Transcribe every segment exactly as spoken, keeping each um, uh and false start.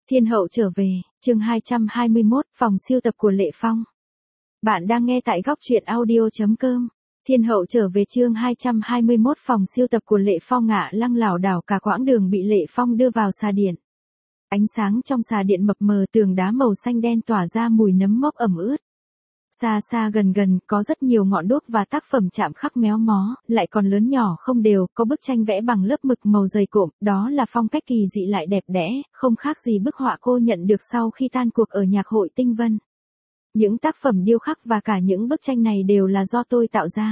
Thiên hậu trở về, chương hai trăm hai mươi mốt, phòng siêu tập của Lệ Phong. Bạn đang nghe tại góc truyện audio chấm com. Thiên hậu trở về chương hai trăm hai mươi mốt, phòng siêu tập của Lệ Phong. Ngạ Lăng lảo đảo cả quãng đường bị Lệ Phong đưa vào xà điện. Ánh sáng trong xà điện mập mờ, tường đá màu xanh đen tỏa ra mùi nấm mốc ẩm ướt. Xa xa gần gần, có rất nhiều ngọn đuốc và tác phẩm chạm khắc méo mó, lại còn lớn nhỏ không đều, có bức tranh vẽ bằng lớp mực màu dày cộm, đó là phong cách kỳ dị lại đẹp đẽ, không khác gì bức họa cô nhận được sau khi tan cuộc ở nhạc hội Tinh Vân. Những tác phẩm điêu khắc và cả những bức tranh này đều là do tôi tạo ra.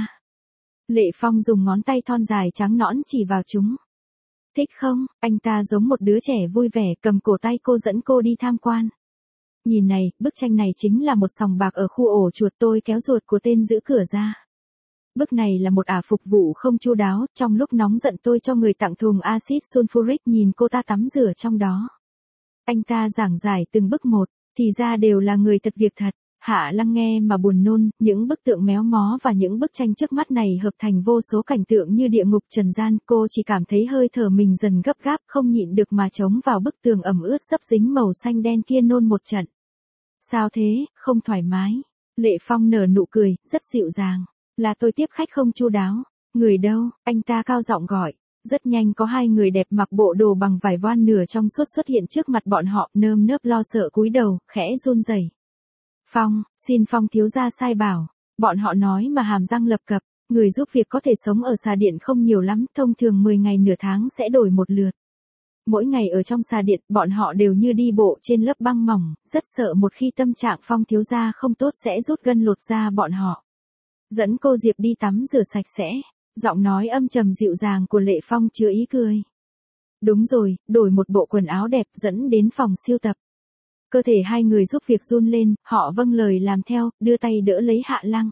Lệ Phong dùng ngón tay thon dài trắng nõn chỉ vào chúng. Thích không? Anh ta giống một đứa trẻ vui vẻ cầm cổ tay cô dẫn cô đi tham quan. Nhìn này, bức tranh này chính là một sòng bạc ở khu ổ chuột, tôi kéo ruột của tên giữ cửa ra. Bức này là một ả phục vụ không chu đáo, trong lúc nóng giận tôi cho người tặng thùng axit sulfuric, nhìn cô ta tắm rửa trong đó. Anh ta giảng giải từng bức một, thì ra đều là người thật việc thật. Hạ Lăng nghe mà buồn nôn, những bức tượng méo mó và những bức tranh trước mắt này hợp thành vô số cảnh tượng như địa ngục trần gian, cô chỉ cảm thấy hơi thở mình dần gấp gáp, không nhịn được mà chống vào bức tường ẩm ướt dấp dính màu xanh đen kia nôn một trận. Sao thế, không thoải mái? Lệ Phong nở nụ cười, rất dịu dàng. Là tôi tiếp khách không chu đáo. Người đâu? Anh ta cao giọng gọi. Rất nhanh có hai người đẹp mặc bộ đồ bằng vải voan nửa trong suốt xuất hiện trước mặt bọn họ, nơm nớp lo sợ cúi đầu, khẽ run rẩy. Phong, xin Phong thiếu gia sai bảo. Bọn họ nói mà hàm răng lập cập, người giúp việc có thể sống ở xà điện không nhiều lắm, thông thường mười ngày nửa tháng sẽ đổi một lượt. Mỗi ngày ở trong xà điện, bọn họ đều như đi bộ trên lớp băng mỏng, rất sợ một khi tâm trạng Phong thiếu gia không tốt sẽ rút gân lột da bọn họ. Dẫn cô Diệp đi tắm rửa sạch sẽ, giọng nói âm trầm dịu dàng của Lệ Phong chứa ý cười. Đúng rồi, đổi một bộ quần áo đẹp dẫn đến phòng siêu tập. Cơ thể hai người giúp việc run lên, họ vâng lời làm theo, đưa tay đỡ lấy Hạ Lăng.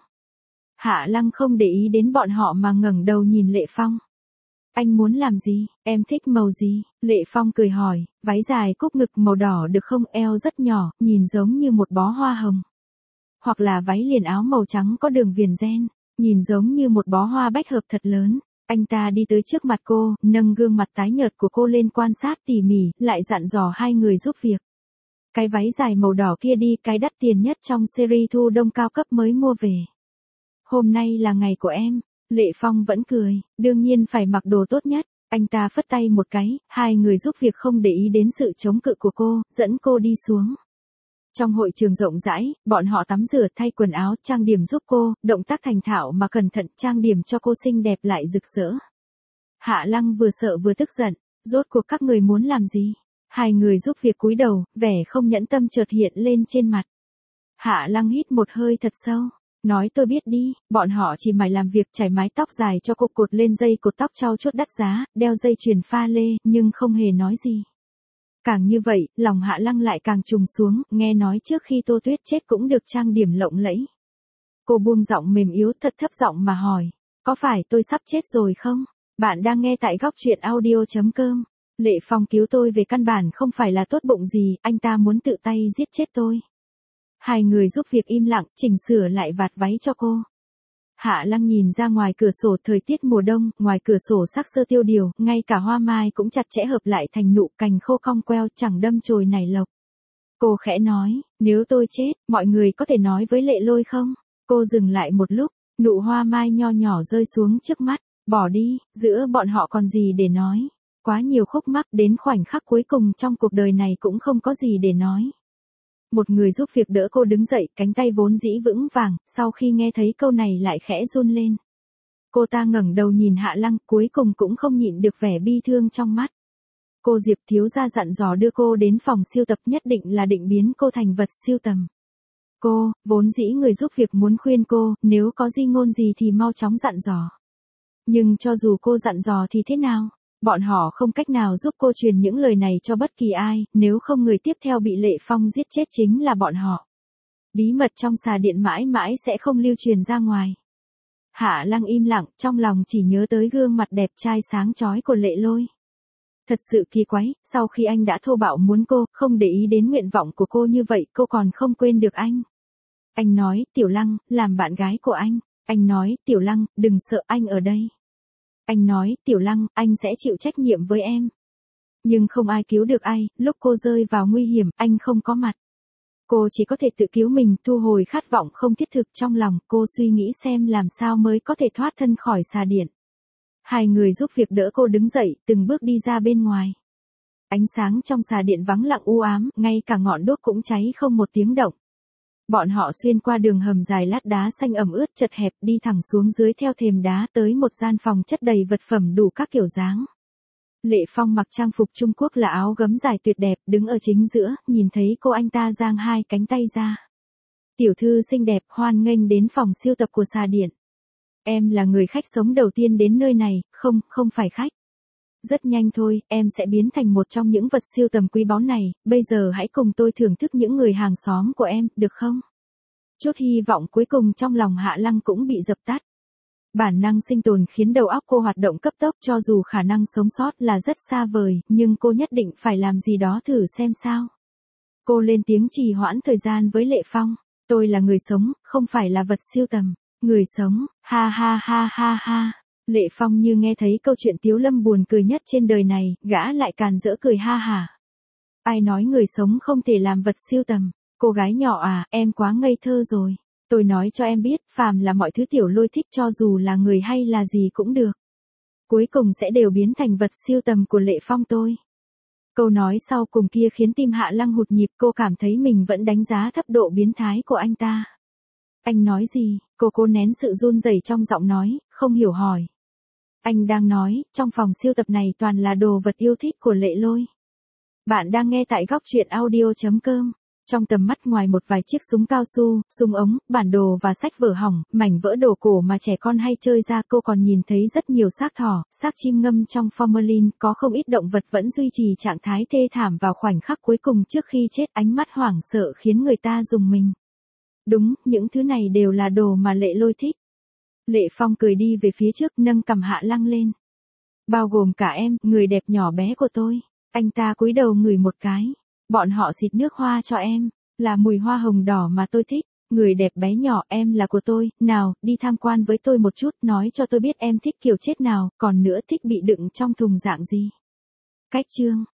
Hạ Lăng không để ý đến bọn họ mà ngẩng đầu nhìn Lệ Phong. Anh muốn làm gì, em thích màu gì? Lệ Phong cười hỏi, váy dài cúc ngực màu đỏ được không, eo rất nhỏ, nhìn giống như một bó hoa hồng. Hoặc là váy liền áo màu trắng có đường viền ren, nhìn giống như một bó hoa bách hợp thật lớn. Anh ta đi tới trước mặt cô, nâng gương mặt tái nhợt của cô lên quan sát tỉ mỉ, lại dặn dò hai người giúp việc. Cái váy dài màu đỏ kia đi, cái đắt tiền nhất trong series thu đông cao cấp mới mua về. Hôm nay là ngày của em. Lệ Phong vẫn cười, đương nhiên phải mặc đồ tốt nhất. Anh ta phất tay một cái, hai người giúp việc không để ý đến sự chống cự của cô, dẫn cô đi xuống. Trong hội trường rộng rãi, bọn họ tắm rửa, thay quần áo, trang điểm giúp cô, động tác thành thạo mà cẩn thận, trang điểm cho cô xinh đẹp lại rực rỡ. Hạ Lăng vừa sợ vừa tức giận, rốt cuộc các người muốn làm gì? Hai người giúp việc cúi đầu, vẻ không nhẫn tâm chợt hiện lên trên mặt. Hạ Lăng hít một hơi thật sâu. Nói tôi biết đi, bọn họ chỉ mải làm việc chải mái tóc dài cho cô, cột lên dây cột tóc trau chuốt đắt giá, đeo dây chuyền pha lê, nhưng không hề nói gì. Càng như vậy, lòng Hạ Lăng lại càng trùng xuống, nghe nói trước khi Tô Tuyết chết cũng được trang điểm lộng lẫy. Cô buông giọng mềm yếu thật thấp giọng mà hỏi, có phải tôi sắp chết rồi không? Bạn đang nghe tại góc truyện audio chấm com. Lệ Phong cứu tôi về căn bản không phải là tốt bụng gì, anh ta muốn tự tay giết chết tôi. Hai người giúp việc im lặng, chỉnh sửa lại vạt váy cho cô. Hạ Lăng nhìn ra ngoài cửa sổ, thời tiết mùa đông, ngoài cửa sổ sắc sơ tiêu điều, ngay cả hoa mai cũng chặt chẽ hợp lại thành nụ, cành khô cong queo chẳng đâm chồi nảy lộc. Cô khẽ nói, nếu tôi chết, mọi người có thể nói với Lệ Lôi không? Cô dừng lại một lúc, nụ hoa mai nho nhỏ rơi xuống trước mắt, bỏ đi, giữa bọn họ còn gì để nói. Quá nhiều khúc mắc, đến khoảnh khắc cuối cùng trong cuộc đời này cũng không có gì để nói. Một người giúp việc đỡ cô đứng dậy, cánh tay vốn dĩ vững vàng, sau khi nghe thấy câu này lại khẽ run lên. Cô ta ngẩng đầu nhìn Hạ Lăng, cuối cùng cũng không nhịn được vẻ bi thương trong mắt. Cô Diệp thiếu gia dặn dò đưa cô đến phòng siêu tập, nhất định là định biến cô thành vật siêu tầm. Cô, vốn dĩ người giúp việc muốn khuyên cô, nếu có di ngôn gì thì mau chóng dặn dò. Nhưng cho dù cô dặn dò thì thế nào? Bọn họ không cách nào giúp cô truyền những lời này cho bất kỳ ai, nếu không người tiếp theo bị Lệ Phong giết chết chính là bọn họ. Bí mật trong xà điện mãi mãi sẽ không lưu truyền ra ngoài. Hạ Lăng im lặng, trong lòng chỉ nhớ tới gương mặt đẹp trai sáng chói của Lệ Lôi. Thật sự kỳ quái, sau khi anh đã thô bạo muốn cô, không để ý đến nguyện vọng của cô như vậy, cô còn không quên được anh. Anh nói, Tiểu Lăng, làm bạn gái của anh. Anh nói, Tiểu Lăng, đừng sợ, anh ở đây. Anh nói, Tiểu Lăng, anh sẽ chịu trách nhiệm với em. Nhưng không ai cứu được ai, lúc cô rơi vào nguy hiểm, anh không có mặt. Cô chỉ có thể tự cứu mình, thu hồi khát vọng không thiết thực trong lòng, cô suy nghĩ xem làm sao mới có thể thoát thân khỏi xà điện. Hai người giúp việc đỡ cô đứng dậy, từng bước đi ra bên ngoài. Ánh sáng trong xà điện vắng lặng u ám, ngay cả ngọn đuốc cũng cháy không một tiếng động. Bọn họ xuyên qua đường hầm dài lát đá xanh ẩm ướt chật hẹp đi thẳng xuống dưới theo thềm đá tới một gian phòng chất đầy vật phẩm đủ các kiểu dáng. Lệ Phong mặc trang phục Trung Quốc là áo gấm dài tuyệt đẹp, đứng ở chính giữa, nhìn thấy cô anh ta giang hai cánh tay ra. Tiểu thư xinh đẹp hoan nghênh đến phòng siêu tập của xà điện. Em là người khách sống đầu tiên đến nơi này, không, không phải khách. Rất nhanh thôi, em sẽ biến thành một trong những vật siêu tầm quý báu này, bây giờ hãy cùng tôi thưởng thức những người hàng xóm của em, được không? Chút hy vọng cuối cùng trong lòng Hạ Lăng cũng bị dập tắt. Bản năng sinh tồn khiến đầu óc cô hoạt động cấp tốc, cho dù khả năng sống sót là rất xa vời, nhưng cô nhất định phải làm gì đó thử xem sao. Cô lên tiếng trì hoãn thời gian với Lệ Phong, tôi là người sống, không phải là vật siêu tầm. Người sống, ha ha ha ha ha. Lệ Phong như nghe thấy câu chuyện Tiếu Lâm buồn cười nhất trên đời này, gã lại càn rỡ cười ha hả. Ai nói người sống không thể làm vật siêu tầm? Cô gái nhỏ à, em quá ngây thơ rồi. Tôi nói cho em biết, phàm là mọi thứ tiểu lôi thích cho dù là người hay là gì cũng được. Cuối cùng sẽ đều biến thành vật siêu tầm của Lệ Phong tôi. Câu nói sau cùng kia khiến tim Hạ Lăng hụt nhịp, cô cảm thấy mình vẫn đánh giá thấp độ biến thái của anh ta. Anh nói gì? Cô cố nén sự run rẩy trong giọng nói, không hiểu hỏi. Anh đang nói, trong phòng siêu tập này toàn là đồ vật yêu thích của Lệ Lôi. Bạn đang nghe tại góc truyện audio chấm com. Trong tầm mắt ngoài một vài chiếc súng cao su, súng ống, bản đồ và sách vở hỏng, mảnh vỡ đồ cổ mà trẻ con hay chơi ra, cô còn nhìn thấy rất nhiều xác thỏ, xác chim ngâm trong formalin, có không ít động vật vẫn duy trì trạng thái thê thảm vào khoảnh khắc cuối cùng trước khi chết, ánh mắt hoảng sợ khiến người ta rùng mình. Đúng, những thứ này đều là đồ mà Lệ Lôi thích. Lệ Phong cười đi về phía trước, nâng cằm Hạ Lăng lên. Bao gồm cả em, người đẹp nhỏ bé của tôi. Anh ta cúi đầu ngửi một cái. Bọn họ xịt nước hoa cho em, là mùi hoa hồng đỏ mà tôi thích. Người đẹp bé nhỏ, em là của tôi, nào, đi tham quan với tôi một chút, nói cho tôi biết em thích kiểu chết nào, còn nữa thích bị đựng trong thùng dạng gì. Cách chương